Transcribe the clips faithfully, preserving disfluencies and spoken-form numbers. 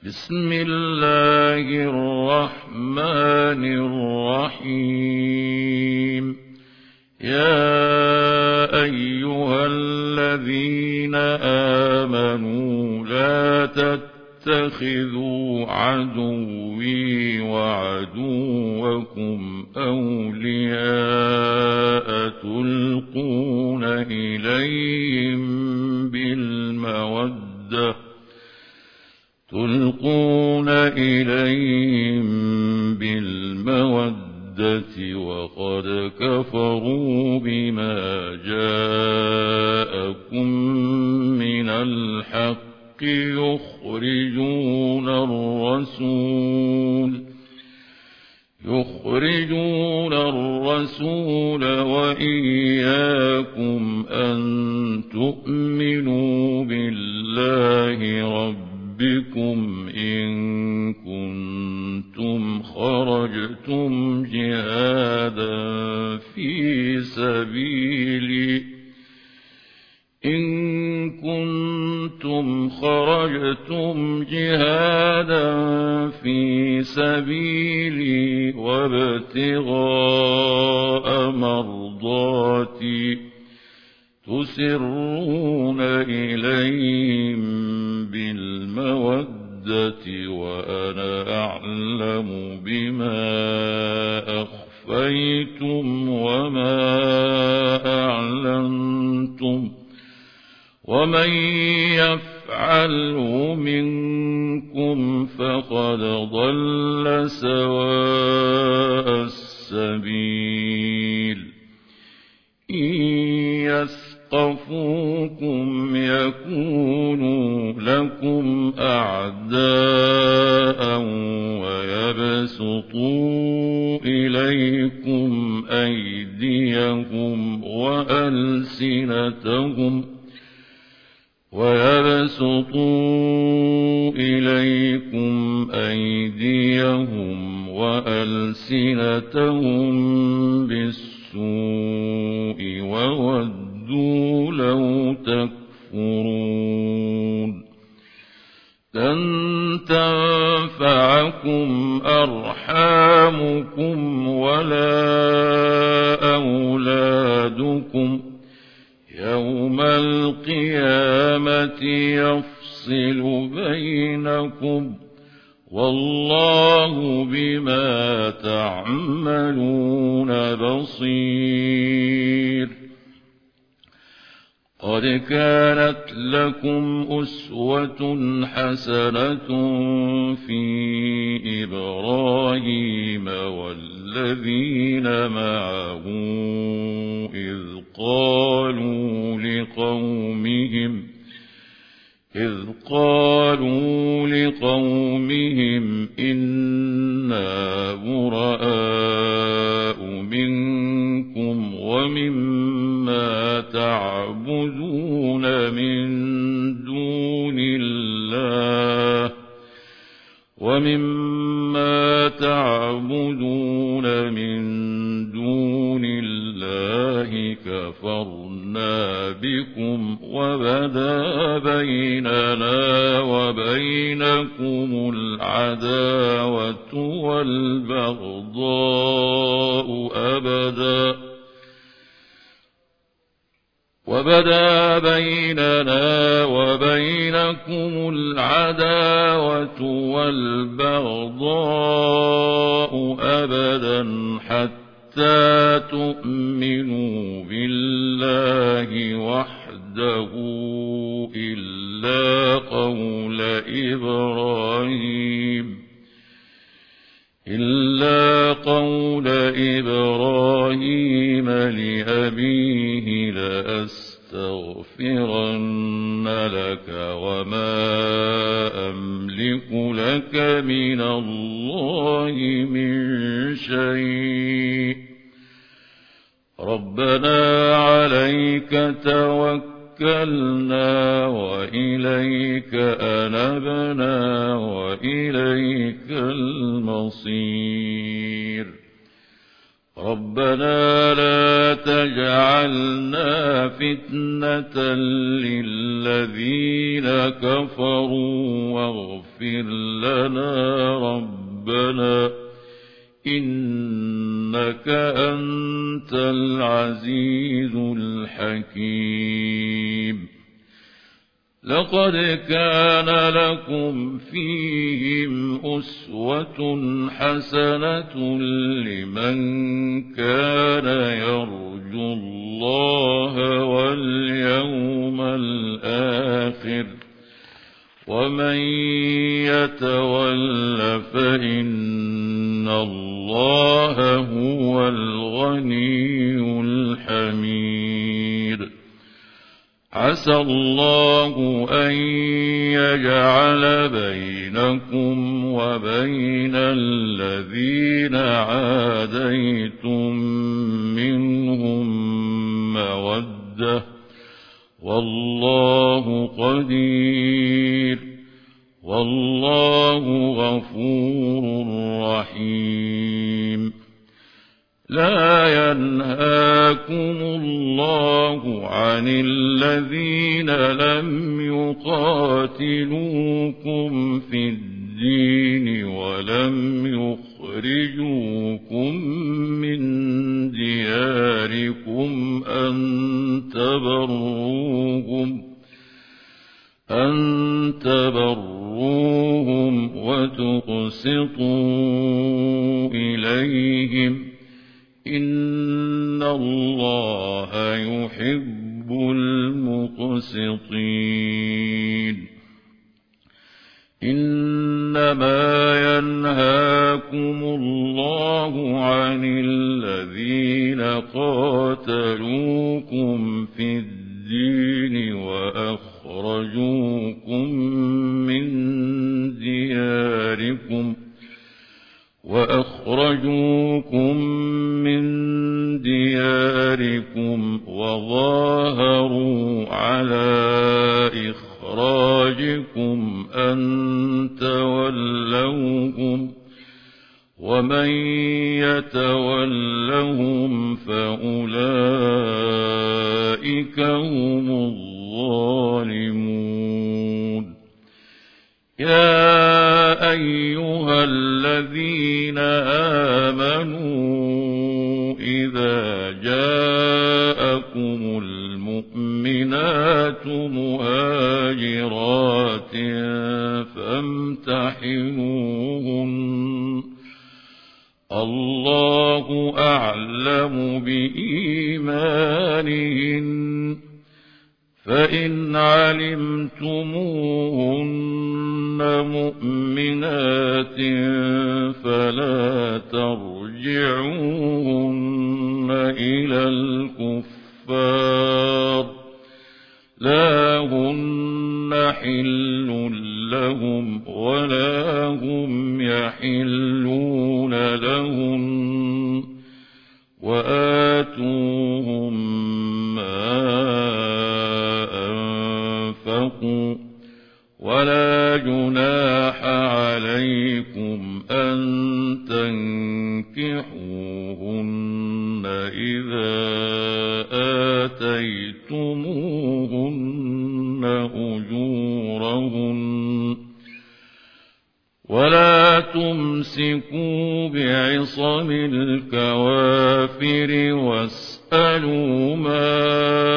بسم الله الرحمن الرحيم. يا أيها الذين آمنوا لا تتخذوا عدوي وعدوكم أولياء تلقون إليهم بالمودة تلقون إليهم بالمودة وقد كفروا بما جاءكم من الحق يخرجون الرسول يخرجون الرسول وإياكم أن تؤمنوا بالله ربكم بكم إن كنتم خرجتم جهادا في سبيلي إن كنتم خرجتم جهادا في سبيلي وابتغاء مرضاتي تسرون إليهم بالمودة وأنا أعلم بما أخفيتم وما أعلنتم ومن يفعله منكم فقد ضل سواء السبيل. إن يثقفوكم يكونوا لكم أعداء ويبسطوا إليكم أيديهم وألسنتهم ويبسطوا إليكم أيديهم وألسنتهم بالسوء وودوا لو تكفرون. لن تنفعكم أرحامكم ولا أولادكم يوم القيامة يفصل بينكم والله بما تعملون بصير. قد كانت لكم أسوة حسنة في إبراهيم والذين معه إذ قالوا لقومهم إذ قالوا لقومهم إنا براء منكم ومما تعبدون من دون الله ومما تعبدون من دون الله كفرنا بكم وبدا بيننا وبينكم العداوة والبغضاء أبدا وبدا بيننا وبينكم العداوة والبغضاء أبدا حتى تؤمنوا بالله وحده إلا قول إبراهيم إلا قول إبراهيم لأبيه لأستغفرن لك وما أملك لك من الله من شيء ربنا عليك توكلنا وإليك أنبنا وإليك المصير. ربنا لا تجعلنا فتنة للذين كفروا واغفر لنا ربنا إنك أنت العزيز الحكيم لقد كان لكم فيهم أسوة حسنة لمن كان يرجو الله واليوم الآخر ومن يتول فإن الله هو الغني الحميد عسى الله أن يجعل بينكم وبين الذين عاديتم منهم مودة والله قدير والله غفور رحيم لا ينهاكم الله عن الذين لم يقاتلوكم في الدين ولم يخرجوكم من دياركم أن تبروهم أن تبروهم وتقسطوا إليهم إن الله يحب المقسطين إنما ينهاكم الله عن الذين قاتلوكم في الدين وأخرجوكم من دياركم وأخرجوكم من دياركم وظاهروا على إخراجكم أن تولوهم ومن يتولهم فأولئك هم الظالمون يا أيها الذين آمنوا إذا جاءكم المؤمنات مهاجرات فامتحنوهن الله أعلم بإيمانهن فإن علمتموهن مؤمنات فلا ترجعوهن إلى الكفار لا هن حل لهم ولا هم يحلون لهن وآتوهم ما أنفقوا ولا جناح عليكم أن تنكحوهن إذا آتيتموهن أجورهن ولا تمسكوا بعصم الكوافر واسألوا ما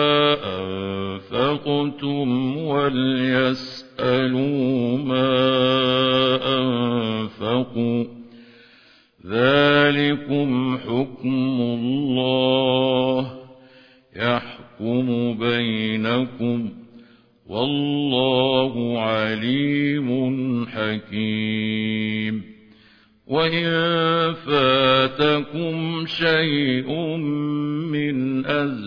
أنفقتم وليسألوا ما أنفقوا ذلكم حكم الله يحكم بينكم والله عليم حكيم وإن فاتكم شيء من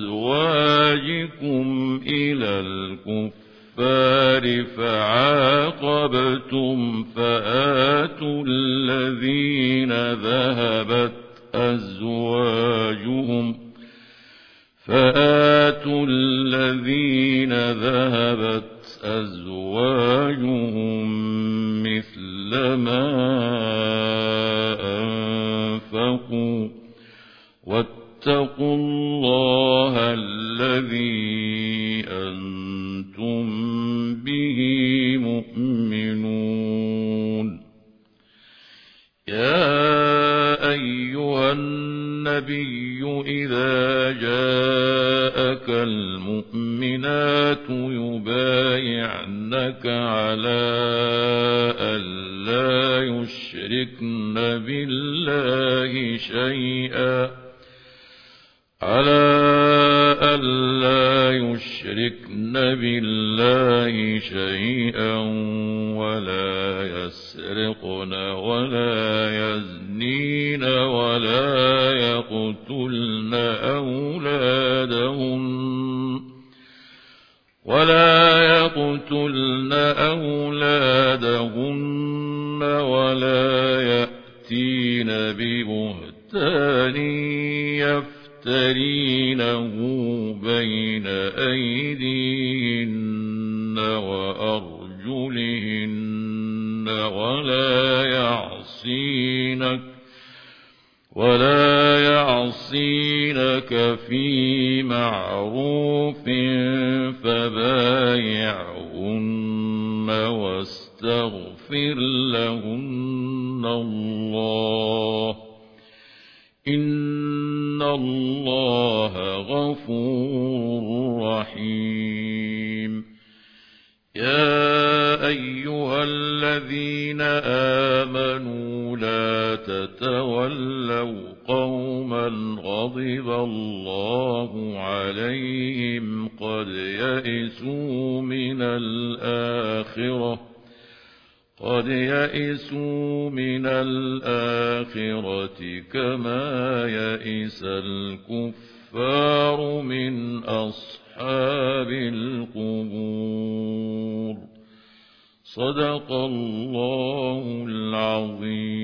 أزواجكم إلى الكفار فعاقبتم فآتوا الذين ذهبت أزواجهم فآتوا الذين ذهبت أزواجهم مثل ما أنفقوا واتقوا الله الذي أنتم به مؤمنون. يا أيها النبي إذا جاءك المؤمنات يبايعنك على ألا يشركن بالله شيئا على ألا يشركن بالله شيئا ولا يسرقن ولا يزنين ولا يقتلن أولادهن ولا يقتلن أولادهن ولا يأتين ببهتان يفترينه بين أيديهن وأرجلهن ولا يعصينك ولا يعصينك في معروف فبايعهن واستغفر لهن الله إن الله غفور رحيم. يا أيها الذين آمنوا لا تتولوا قوما غضب الله عليهم قد يئسوا من الآخرة قد يئسوا من الآخرة كما يئس الكفار من أصحاب القبور. صدق الله العظيم.